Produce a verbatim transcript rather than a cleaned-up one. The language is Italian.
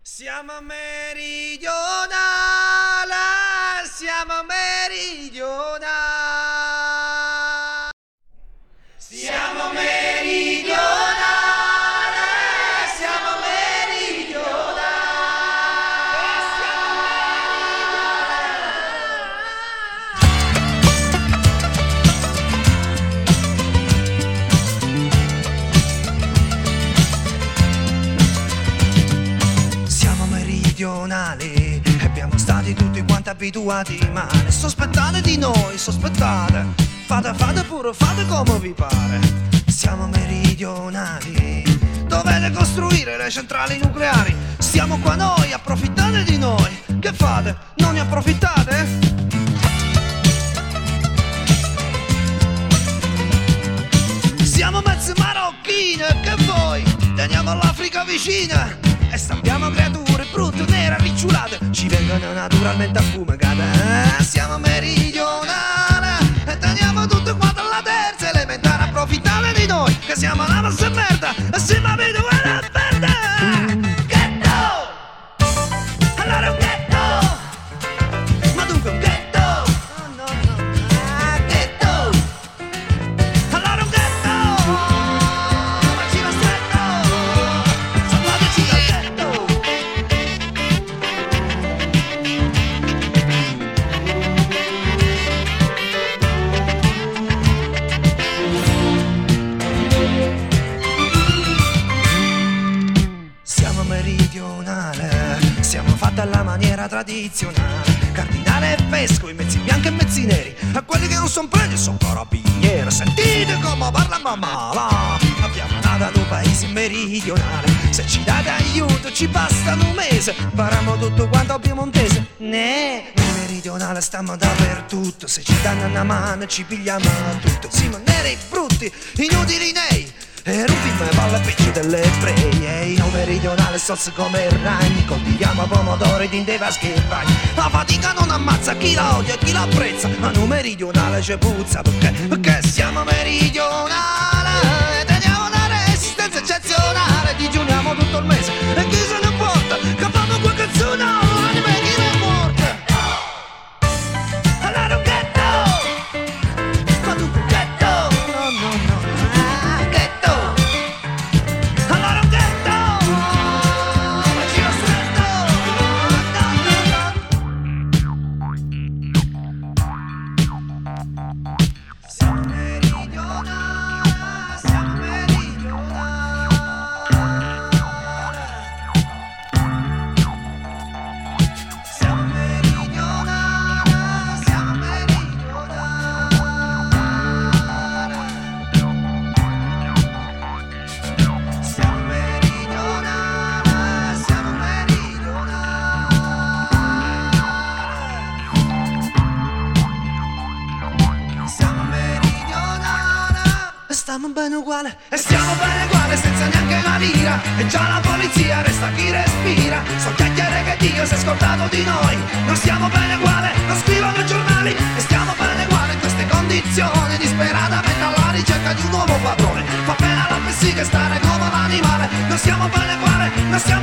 Siamo meridionali, siamo meridionali, siamo meridionali, siamo meridionali, siamo meridionali. Abbiamo stati tutti quanti abituati, ma ne sospettate di noi, sospettate. Fate, fate pure, fate come vi pare. Siamo meridionali. Dovete costruire le centrali nucleari. Siamo qua noi, approfittate di noi. Che fate? Non ne approfittate? Siamo mezze marocchine, che voi? Teniamo l'Africa vicina e stampiamo creature brutte, nere, ricciolate. Ci vengono naturalmente a fumegate. eh? Siamo meridionali e teniamo tutto quanto alla terza elementare. Approfittate di noi, che siamo una massa merda e siamo abituati a perdere. Ghetto! Allora un ghetto! Ma dunque un ghetto! Oh, no, no, ah, ghetto! Allora un ghetto! Bacino stretto! Salvateci dal ghetto! Siamo meridionale, siamo fatti alla maniera tradizionale. Cardinale e vescovi, mezzi bianchi e mezzi neri. A quelli che non son preti sono carabinieri. Sentite come parla mamma. Abbiamo nato un paese meridionale. Se ci date aiuto ci basta un mese. Impariamo tutto quanto a piemontese. Ne, noi meridionale stiamo dappertutto. Se ci danno una mano ci pigliamo tutto. Siamo neri, brutti, inutili nei. E rubiamo le palle peggio delle ebrei. E noi meridionali sos come ragni. Coltiviamo pomodori di dei vaschi e bagni. La fatica non ammazza chi la odia e chi la apprezza. Ma noi meridionali c'è puzza. Perché? Perché siamo meridionali e teniamo una resistenza eccezionale. Digiuniamo tutto il mese e chi se ne importa? Che fanno quel canzone, anime chi ne è morta. Allora un ghetto! Ma tu un ghetto! No, no, no. Ah, ghetto! Allora un ghetto! Bacino stretto! No, no, no. Siamo meridionali, siamo meridionali. Siamo meridionali, siamo meridionali. Siamo meridionali, siamo meridionali. Siamo meridionali e stiamo bene uguale, e stiamo bene uguale senza neanche una lira. E già la polizia resta chi respira. So chiacchiere che Dio si è scordato di noi. Non stiamo bene uguale, lo scrivono i giornali. E stiamo bene uguale in queste condizioni, disperatamente alla ricerca di un nuovo padrone. Fa pena alla psiche stare come un animale. Non stiamo bene uguale, non stiamo